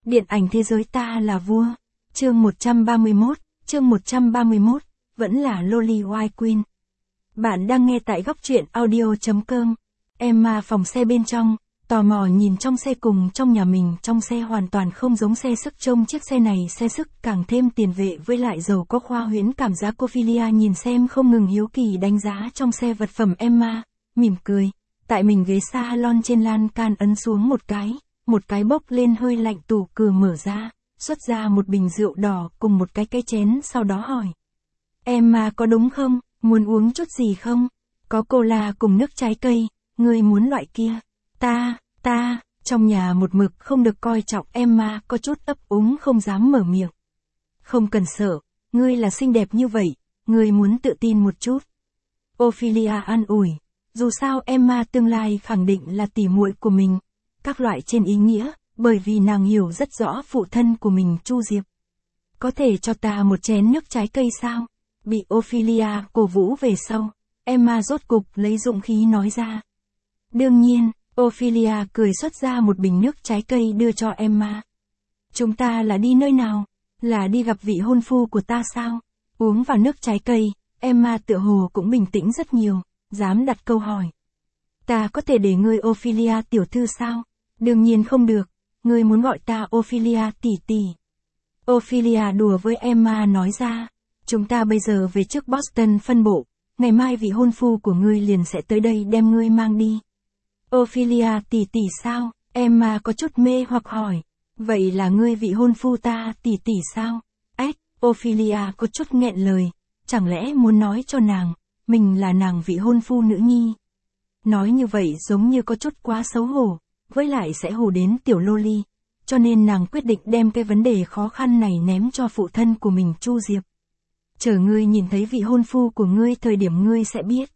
Điện ảnh thế giới ta là vua. Chương 131, vẫn là Loli White Queen. Bạn đang nghe tại góc truyện audio.com. Emma phòng xe bên trong, tò mò nhìn trong xe cùng trong nhà mình. Trong xe hoàn toàn không giống xe sức, trông chiếc xe này xe sức càng thêm tiền vệ với lại giàu có khoa huyễn cảm giác. Ophelia nhìn xem không ngừng hiếu kỳ đánh giá trong xe vật phẩm. Emma mỉm cười, tại mình ghế salon trên lan can ấn xuống một cái bốc lên hơi lạnh. Tủ cửa mở ra, xuất ra một bình rượu đỏ cùng một cái chén, sau đó hỏi. Emma có đúng không, muốn uống chút gì không? Có cola cùng nước trái cây, ngươi muốn loại kia? Ta, trong nhà một mực không được coi trọng. Emma có chút ấp úng không dám mở miệng. Không cần sợ, ngươi là xinh đẹp như vậy, ngươi muốn tự tin một chút. Ophelia an ủi, dù sao Emma tương lai khẳng định là tỉ muội của mình, các loại trên ý nghĩa, bởi vì nàng hiểu rất rõ phụ thân của mình Chu Diệp. Có thể cho ta một chén nước trái cây sao? Bị Ophelia cổ vũ về sau, Emma rốt cục lấy dũng khí nói ra. Đương nhiên, Ophelia cười xuất ra một bình nước trái cây đưa cho Emma. Chúng ta là đi nơi nào? Là đi gặp vị hôn phu của ta sao? Uống vào nước trái cây, Emma tựa hồ cũng bình tĩnh rất nhiều, dám đặt câu hỏi. Ta có thể để ngươi Ophelia tiểu thư sao? Đương nhiên không được, ngươi muốn gọi ta Ophelia tỷ tỷ. Ophelia đùa với Emma nói ra, chúng ta bây giờ về trước Boston phân bộ, ngày mai vị hôn phu của ngươi liền sẽ tới đây đem ngươi mang đi. Ophelia tỷ tỷ sao? Emma có chút mê hoặc hỏi. Vậy là ngươi vị hôn phu ta tỷ tỷ sao? Ophelia có chút nghẹn lời, chẳng lẽ muốn nói cho nàng, mình là nàng vị hôn phu nữ nhi? Nói như vậy giống như có chút quá xấu hổ, với lại sẽ hù đến tiểu Loli, cho nên nàng quyết định đem cái vấn đề khó khăn này ném cho phụ thân của mình Chu Diệp. Chờ ngươi nhìn thấy vị hôn phu của ngươi thời điểm ngươi sẽ biết.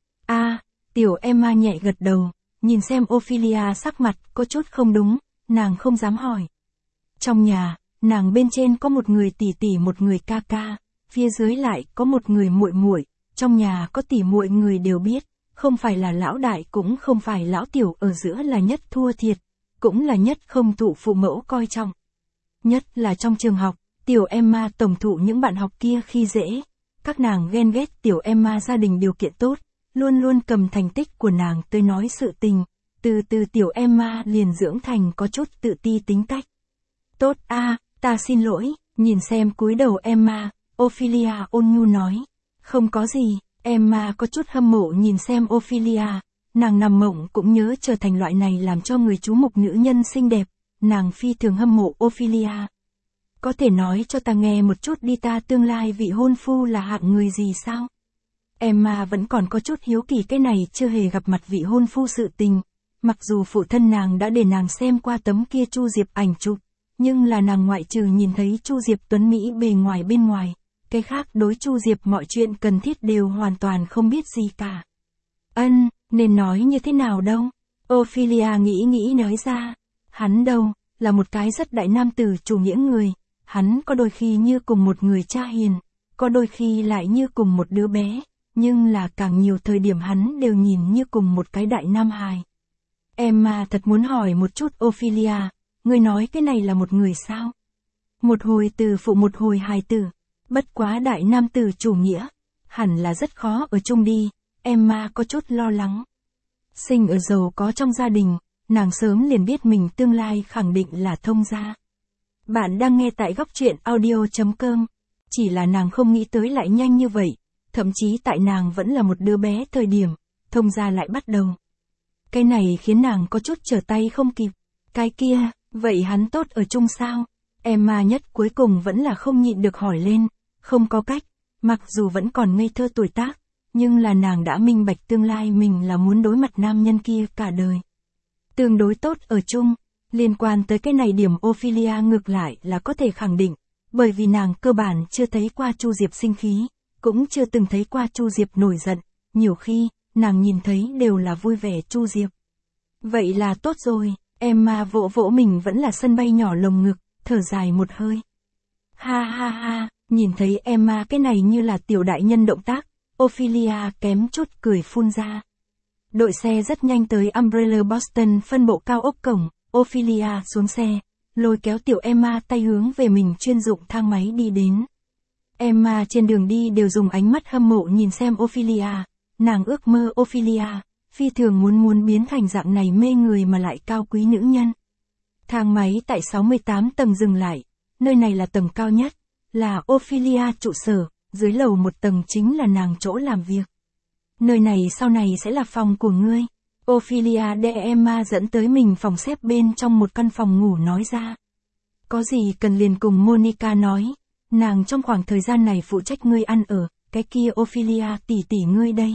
Tiểu Emma nhẹ gật đầu, nhìn xem Ophelia sắc mặt có chút không đúng, nàng không dám hỏi. Trong nhà, nàng bên trên có một người tỷ tỷ một người ca ca, phía dưới lại có một người muội muội, trong nhà có tỷ muội người đều biết, không phải là lão đại cũng không phải lão tiểu, ở giữa là nhất thua thiệt, cũng là nhất không thụ phụ mẫu coi trọng. Nhất là trong trường học, tiểu Emma tổng thụ những bạn học kia khi dễ, các nàng ghen ghét tiểu Emma gia đình điều kiện tốt, luôn luôn cầm thành tích của nàng tới nói sự tình, từ từ tiểu Emma liền dưỡng thành có chút tự ti tính cách. Tốt ta xin lỗi, nhìn xem cúi đầu Emma, Ophelia ôn nhu nói. Không có gì, Emma có chút hâm mộ nhìn xem Ophelia, nàng nằm mộng cũng nhớ trở thành loại này làm cho người chú mục nữ nhân xinh đẹp, nàng phi thường hâm mộ Ophelia. Có thể nói cho ta nghe một chút đi, ta tương lai vị hôn phu là hạng người gì sao? Emma vẫn còn có chút hiếu kỳ cái này chưa hề gặp mặt vị hôn phu sự tình, mặc dù phụ thân nàng đã để nàng xem qua tấm kia Chu Diệp ảnh chụp, nhưng là nàng ngoại trừ nhìn thấy Chu Diệp tuấn mỹ bề ngoài bên ngoài, cái khác đối Chu Diệp mọi chuyện cần thiết đều hoàn toàn không biết gì cả. Nên nói như thế nào đâu? Ophelia nghĩ nói ra. Hắn đâu, là một cái rất đại nam tử chủ nghĩa người, hắn có đôi khi như cùng một người cha hiền, có đôi khi lại như cùng một đứa bé, nhưng là càng nhiều thời điểm hắn đều nhìn như cùng một cái đại nam hài. Emma thật muốn hỏi một chút Ophelia, ngươi nói cái này là một người sao? Một hồi từ phụ một hồi hài tử, bất quá đại nam tử chủ nghĩa, hẳn là rất khó ở chung đi, Emma có chút lo lắng. Sinh ở giàu có trong gia đình, nàng sớm liền biết mình tương lai khẳng định là thông gia. Bạn đang nghe tại góc truyện audio.com, chỉ là nàng không nghĩ tới lại nhanh như vậy, thậm chí tại nàng vẫn là một đứa bé thời điểm, thông gia lại bắt đầu. Cái này khiến nàng có chút trở tay không kịp. Cái kia, vậy hắn tốt ở chung sao? Emma nhất cuối cùng vẫn là không nhịn được hỏi lên, không có cách, mặc dù vẫn còn ngây thơ tuổi tác, nhưng là nàng đã minh bạch tương lai mình là muốn đối mặt nam nhân kia cả đời. Tương đối tốt ở chung, liên quan tới cái này điểm Ophelia ngược lại là có thể khẳng định, bởi vì nàng cơ bản chưa thấy qua Chu Diệp sinh khí, cũng chưa từng thấy qua Chu Diệp nổi giận, nhiều khi, nàng nhìn thấy đều là vui vẻ Chu Diệp. Vậy là tốt rồi, Emma vỗ vỗ mình vẫn là sân bay nhỏ lồng ngực, thở dài một hơi. Ha, nhìn thấy Emma cái này như là tiểu đại nhân động tác, Ophelia kém chút cười phun ra. Đội xe rất nhanh tới Umbrella Boston phân bộ cao ốc cổng, Ophelia xuống xe, lôi kéo tiểu Emma tay hướng về mình chuyên dụng thang máy đi đến. Emma trên đường đi đều dùng ánh mắt hâm mộ nhìn xem Ophelia, nàng ước mơ Ophelia, phi thường muốn biến thành dạng này mê người mà lại cao quý nữ nhân. Thang máy tại 68 tầng dừng lại, nơi này là tầng cao nhất, là Ophelia trụ sở, dưới lầu một tầng chính là nàng chỗ làm việc. Nơi này sau này sẽ là phòng của ngươi. Ophelia để Emma dẫn tới mình phòng xếp bên trong một căn phòng ngủ nói ra. Có gì cần liền cùng Monica nói, nàng trong khoảng thời gian này phụ trách ngươi ăn ở, cái kia Ophelia tỷ tỷ ngươi đây.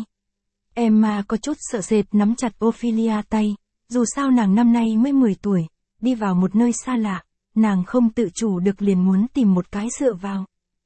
Emma có chút sợ sệt nắm chặt Ophelia tay, dù sao nàng năm nay mới 10 tuổi, đi vào một nơi xa lạ, nàng không tự chủ được liền muốn tìm một cái dựa vào.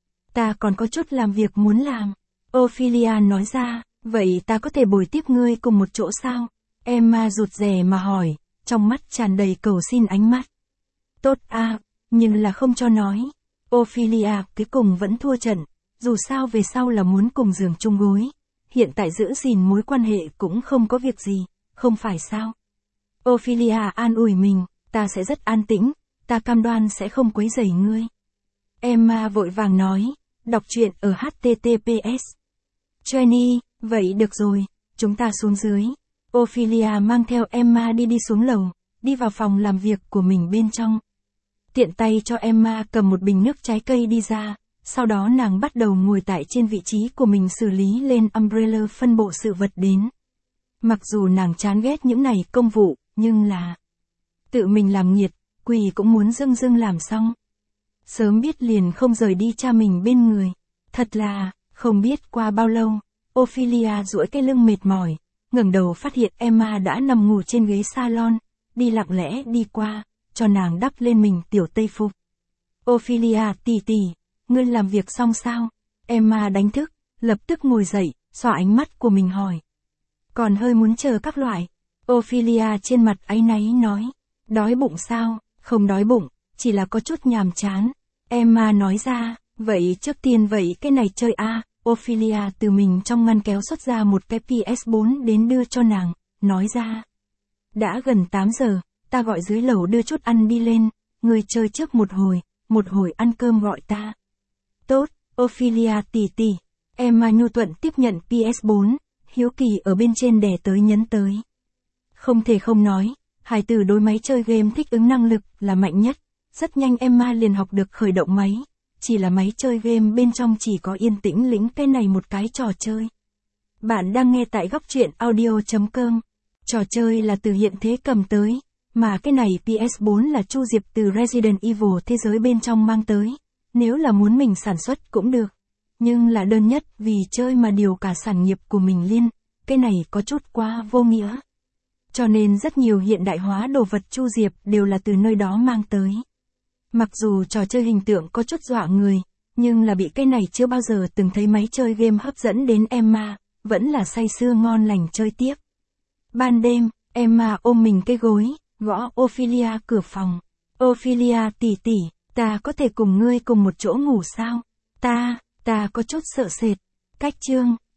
Ta còn có chút làm việc muốn làm. Ophelia nói ra, vậy ta có thể bồi tiếp ngươi cùng một chỗ sao? Emma rụt rè mà hỏi, trong mắt tràn đầy cầu xin ánh mắt. Tốt à, nhưng là không cho nói. Ophelia cuối cùng vẫn thua trận, dù sao về sau là muốn cùng giường chung gối. Hiện tại giữ gìn mối quan hệ cũng không có việc gì, không phải sao? Ophelia an ủi mình, ta sẽ rất an tĩnh, ta cam đoan sẽ không quấy rầy ngươi. Emma vội vàng nói, đọc truyện ở https. Jenny, vậy được rồi, chúng ta xuống dưới. Ophelia mang theo Emma đi xuống lầu, đi vào phòng làm việc của mình bên trong. Tiện tay cho Emma cầm một bình nước trái cây đi ra, sau đó nàng bắt đầu ngồi tại trên vị trí của mình xử lý lên Umbrella phân bộ sự vật đến. Mặc dù nàng chán ghét những này công vụ, nhưng là tự mình làm nhiệt, quỳ cũng muốn dưng làm xong. Sớm biết liền không rời đi cha mình bên người. Thật là, không biết qua bao lâu, Ophelia duỗi cái lưng mệt mỏi, ngẩng đầu phát hiện Emma đã nằm ngủ trên ghế salon, đi lặng lẽ đi qua, cho nàng đắp lên mình tiểu tây phục. Ophelia tỷ tỷ, ngươi làm việc xong sao? Emma đánh thức, lập tức ngồi dậy, xõa ánh mắt của mình hỏi. Còn hơi muốn chờ các loại. Ophelia trên mặt áy náy nói, đói bụng sao? Không đói bụng, chỉ là có chút nhàm chán. Emma nói ra, vậy trước tiên vậy cái này chơi a. Ophelia từ mình trong ngăn kéo xuất ra một cái PS4 đến đưa cho nàng, nói ra. Đã gần 8 giờ, ta gọi dưới lầu đưa chút ăn đi lên, ngươi chơi trước một hồi ăn cơm gọi ta. Tốt, Ophelia tỷ tỷ. Emma nhu thuận tiếp nhận PS4, hiếu kỳ ở bên trên đè tới nhấn tới. Không thể không nói, hài tử đối máy chơi game thích ứng năng lực là mạnh nhất, rất nhanh Emma liền học được khởi động máy. Chỉ là máy chơi game bên trong chỉ có yên tĩnh lĩnh cái này một cái trò chơi. Bạn đang nghe tại góc truyện audio.com. Trò chơi là từ hiện thế cầm tới, mà cái này PS4 là Chu Diệp từ Resident Evil thế giới bên trong mang tới. Nếu là muốn mình sản xuất cũng được, nhưng là đơn nhất vì chơi mà điều cả sản nghiệp của mình liên, cái này có chút quá vô nghĩa. Cho nên rất nhiều hiện đại hóa đồ vật Chu Diệp đều là từ nơi đó mang tới. Mặc dù trò chơi hình tượng có chút dọa người, nhưng là bị cái này chưa bao giờ từng thấy máy chơi game hấp dẫn đến Emma, vẫn là say sưa ngon lành chơi tiếp. Ban đêm, Emma ôm mình cái gối, gõ Ophelia cửa phòng. Ophelia tỷ tỷ, ta có thể cùng ngươi cùng một chỗ ngủ sao? Ta có chút sợ sệt. Cách chương,